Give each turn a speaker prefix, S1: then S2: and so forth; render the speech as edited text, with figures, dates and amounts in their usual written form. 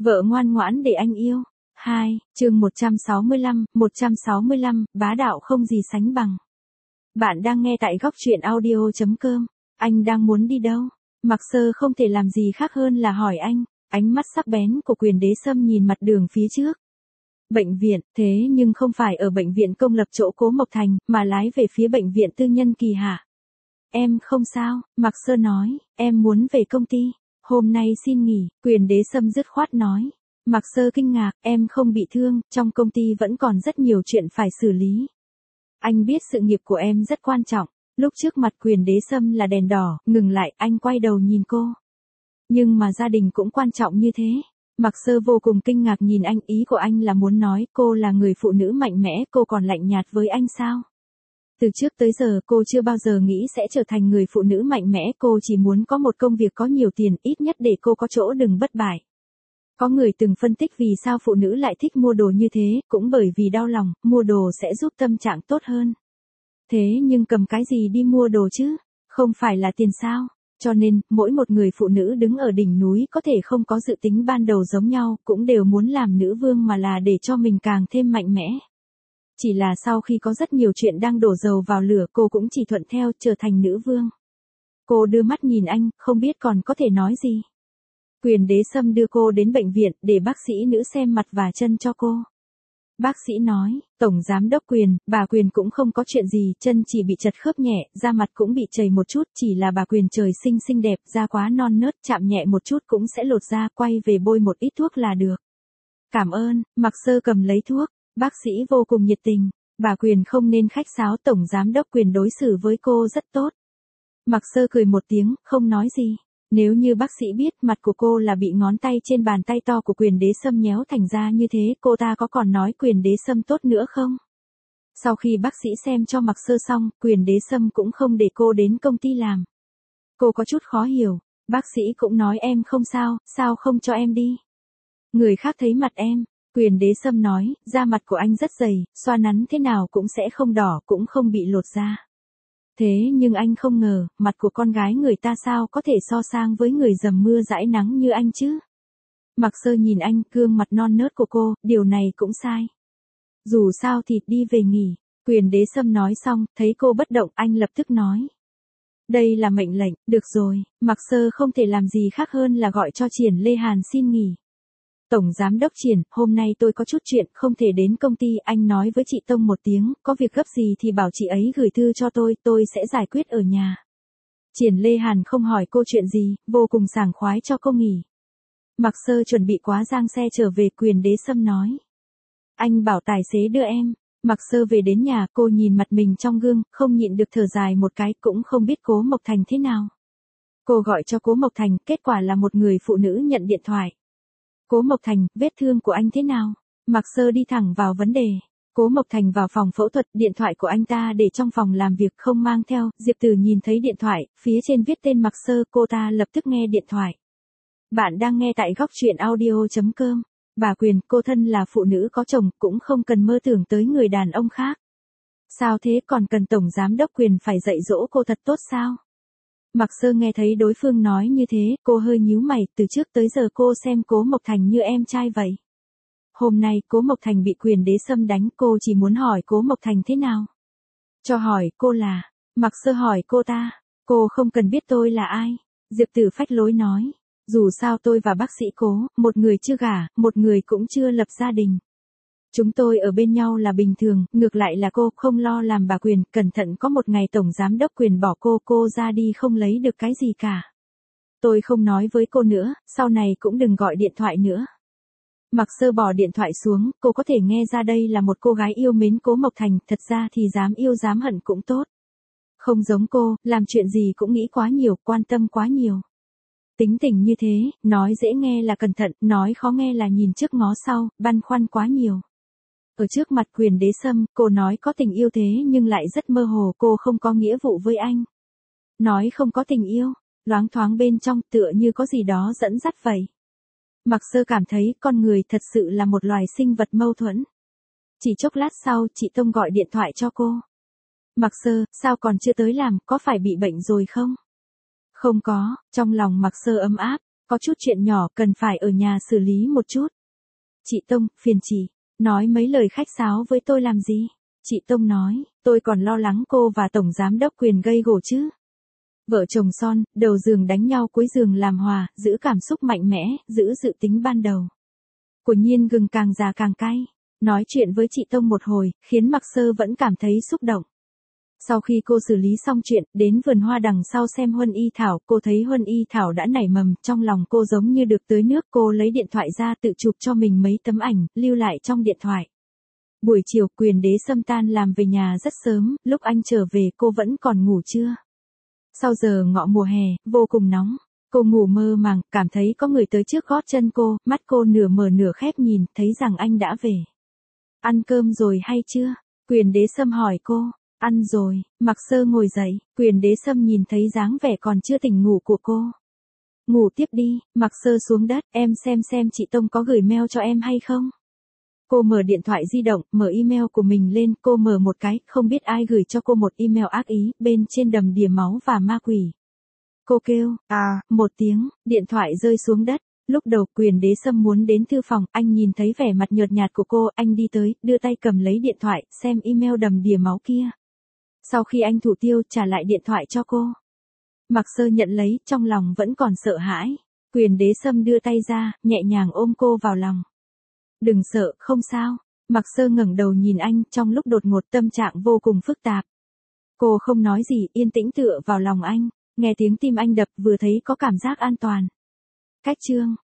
S1: Vợ ngoan ngoãn để anh yêu. 2, chương 165, bá đạo không gì sánh bằng. Bạn đang nghe tại góc truyện audio.com. Anh đang muốn đi đâu? Mạc Sơ không thể làm gì khác hơn là hỏi anh, ánh mắt sắc bén của Quyền Đế Sâm nhìn mặt đường phía trước. Bệnh viện, thế nhưng không phải ở bệnh viện công lập chỗ Cố Mộc Thành, mà lái về phía bệnh viện tư nhân Kỳ Hạ. Em không sao, Mạc Sơ nói, em muốn về công ty. Hôm nay xin nghỉ, Quyền Đế Sâm dứt khoát nói. Mạc Sơ kinh ngạc, em không bị thương, trong công ty vẫn còn rất nhiều chuyện phải xử lý. Anh biết sự nghiệp của em rất quan trọng. Lúc trước mặt Quyền Đế Sâm là đèn đỏ, ngừng lại, anh quay đầu nhìn cô. Nhưng mà gia đình cũng quan trọng như thế. Mạc Sơ vô cùng kinh ngạc nhìn anh, ý của anh là muốn nói cô là người phụ nữ mạnh mẽ, cô còn lạnh nhạt với anh sao? Từ trước tới giờ cô chưa bao giờ nghĩ sẽ trở thành người phụ nữ mạnh mẽ, cô chỉ muốn có một công việc có nhiều tiền, ít nhất để cô có chỗ đừng bất bại. Có người từng phân tích vì sao phụ nữ lại thích mua đồ như thế, cũng bởi vì đau lòng, mua đồ sẽ giúp tâm trạng tốt hơn. Thế nhưng cầm cái gì đi mua đồ chứ? Không phải là tiền sao? Cho nên, mỗi một người phụ nữ đứng ở đỉnh núi có thể không có dự tính ban đầu giống nhau, cũng đều muốn làm nữ vương mà là để cho mình càng thêm mạnh mẽ. Chỉ là sau khi có rất nhiều chuyện đang đổ dầu vào lửa, cô cũng chỉ thuận theo, trở thành nữ vương. Cô đưa mắt nhìn anh, không biết còn có thể nói gì. Quyền Đế Sâm đưa cô đến bệnh viện, để bác sĩ nữ xem mặt và chân cho cô. Bác sĩ nói, Tổng Giám đốc Quyền, bà Quyền cũng không có chuyện gì, chân chỉ bị chật khớp nhẹ, da mặt cũng bị chảy một chút, chỉ là bà Quyền trời sinh xinh đẹp, da quá non nớt, chạm nhẹ một chút cũng sẽ lột da, quay về bôi một ít thuốc là được. Cảm ơn, Mạc Sơ cầm lấy thuốc, bác sĩ vô cùng nhiệt tình, bà Quyền không nên khách sáo, Tổng Giám đốc Quyền đối xử với cô rất tốt. Mạc Sơ cười một tiếng, không nói gì. Nếu như bác sĩ biết mặt của cô là bị ngón tay trên bàn tay to của Quyền Đế Sâm nhéo thành ra như thế, cô ta có còn nói Quyền Đế Sâm tốt nữa không? Sau khi bác sĩ xem cho Mạc Sơ xong, Quyền Đế Sâm cũng không để cô đến công ty làm. Cô có chút khó hiểu, bác sĩ cũng nói em không sao, sao không cho em đi? Người khác thấy mặt em, Quyền Đế Sâm nói, da mặt của anh rất dày, xoa nắn thế nào cũng sẽ không đỏ, cũng không bị lột da. Thế nhưng anh không ngờ, mặt của con gái người ta sao có thể so sang với người dầm mưa dãi nắng như anh chứ? Mạc Sơ nhìn anh, gương mặt non nớt của cô, điều này cũng sai. Dù sao thì đi về nghỉ. Quyền Đế Sâm nói xong, thấy cô bất động, anh lập tức nói. Đây là mệnh lệnh, được rồi, Mạc Sơ không thể làm gì khác hơn là gọi cho Triển Lê Hàn xin nghỉ. Tổng Giám đốc Triển, hôm nay tôi có chút chuyện, không thể đến công ty, anh nói với chị Tông một tiếng, có việc gấp gì thì bảo chị ấy gửi thư cho tôi sẽ giải quyết ở nhà. Triển Lê Hàn không hỏi cô chuyện gì, vô cùng sảng khoái cho cô nghỉ. Mạc Sơ chuẩn bị quá giang xe trở về, Quyền Đế Sâm nói. Anh bảo tài xế đưa em. Mạc Sơ về đến nhà, cô nhìn mặt mình trong gương, không nhịn được thở dài một cái, cũng không biết Cố Mộc Thành thế nào. Cô gọi cho Cố Mộc Thành, kết quả là một người phụ nữ nhận điện thoại. Cố Mộc Thành, vết thương của anh thế nào? Mạc Sơ đi thẳng vào vấn đề. Cố Mộc Thành vào phòng phẫu thuật, điện thoại của anh ta để trong phòng làm việc không mang theo, Diệp Từ nhìn thấy điện thoại, phía trên viết tên Mạc Sơ, cô ta lập tức nghe điện thoại. Bạn đang nghe tại góc truyện audio.com. Bà Quyền, cô thân là phụ nữ có chồng, cũng không cần mơ tưởng tới người đàn ông khác. Sao thế, còn cần Tổng Giám đốc Quyền phải dạy dỗ cô thật tốt sao? Mạc Sơ nghe thấy đối phương nói như thế, cô hơi nhíu mày, từ trước tới giờ cô xem Cố Mộc Thành như em trai vậy. Hôm nay, Cố Mộc Thành bị Quyền Đế Sâm đánh, cô chỉ muốn hỏi Cố Mộc Thành thế nào. Cho hỏi, cô là, Mạc Sơ hỏi cô ta, cô không cần biết tôi là ai. Diệp Tử phách lối nói, dù sao tôi và bác sĩ Cố, một người chưa gả, một người cũng chưa lập gia đình. Chúng tôi ở bên nhau là bình thường, ngược lại là cô không lo làm bà Quyền, cẩn thận có một ngày Tổng Giám đốc Quyền bỏ cô ra đi không lấy được cái gì cả. Tôi không nói với cô nữa, sau này cũng đừng gọi điện thoại nữa. Mạc Sơ bỏ điện thoại xuống, cô có thể nghe ra đây là một cô gái yêu mến Cố Mộc Thành, thật ra thì dám yêu dám hận cũng tốt. Không giống cô, làm chuyện gì cũng nghĩ quá nhiều, quan tâm quá nhiều. Tính tình như thế, nói dễ nghe là cẩn thận, nói khó nghe là nhìn trước ngó sau, băn khoăn quá nhiều. Ở trước mặt Quyền Đế Sâm, cô nói có tình yêu thế nhưng lại rất mơ hồ, cô không có nghĩa vụ với anh. Nói không có tình yêu, loáng thoáng bên trong tựa như có gì đó dẫn dắt vậy. Mạc Sơ cảm thấy con người thật sự là một loài sinh vật mâu thuẫn. Chỉ chốc lát sau, chị Tông gọi điện thoại cho cô. Mạc Sơ, sao còn chưa tới làm, có phải bị bệnh rồi không? Không có, trong lòng Mạc Sơ ấm áp, có chút chuyện nhỏ cần phải ở nhà xử lý một chút. Chị Tông, phiền chị, nói mấy lời khách sáo với tôi làm gì? Chị Tông nói, tôi còn lo lắng cô và Tổng Giám đốc Quyền gây gổ chứ. Vợ chồng son, đầu giường đánh nhau cuối giường làm hòa, giữ cảm xúc mạnh mẽ, giữ dự tính ban đầu. Của Nhiên gừng càng già càng cay. Nói chuyện với chị Tông một hồi, khiến Mạc Sơ vẫn cảm thấy xúc động. Sau khi cô xử lý xong chuyện, đến vườn hoa đằng sau xem huân y thảo, cô thấy huân y thảo đã nảy mầm, trong lòng cô giống như được tưới nước, cô lấy điện thoại ra tự chụp cho mình mấy tấm ảnh, lưu lại trong điện thoại. Buổi chiều, Quyền Đế Sâm tan làm về nhà rất sớm, lúc anh trở về cô vẫn còn ngủ trưa. Sau giờ ngọ mùa hè, vô cùng nóng. Cô ngủ mơ màng, cảm thấy có người tới trước gót chân cô, mắt cô nửa mở nửa khép nhìn, thấy rằng anh đã về. Ăn cơm rồi hay chưa? Quyền Đế Sâm hỏi cô. Ăn rồi, Mạc Sơ ngồi dậy, Quyền Đế Sâm nhìn thấy dáng vẻ còn chưa tỉnh ngủ của cô. Ngủ tiếp đi, Mạc Sơ xuống đất, em xem chị Tông có gửi mail cho em hay không? Cô mở điện thoại di động, mở email của mình lên, cô mở một cái, không biết ai gửi cho cô một email ác ý, bên trên đầm đìa máu và ma quỷ. Cô kêu, một tiếng, điện thoại rơi xuống đất. Lúc đầu Quyền Đế Sâm muốn đến thư phòng, anh nhìn thấy vẻ mặt nhợt nhạt của cô, anh đi tới, đưa tay cầm lấy điện thoại, xem email đầm đìa máu kia. Sau khi anh thủ tiêu, trả lại điện thoại cho cô. Mạc Sơ nhận lấy, trong lòng vẫn còn sợ hãi. Quyền Đế Sâm đưa tay ra, nhẹ nhàng ôm cô vào lòng. Đừng sợ, không sao. Mạc Sơ ngẩng đầu nhìn anh, trong lúc đột ngột tâm trạng vô cùng phức tạp. Cô không nói gì, yên tĩnh tựa vào lòng anh, nghe tiếng tim anh đập, vừa thấy có cảm giác an toàn. Cách chương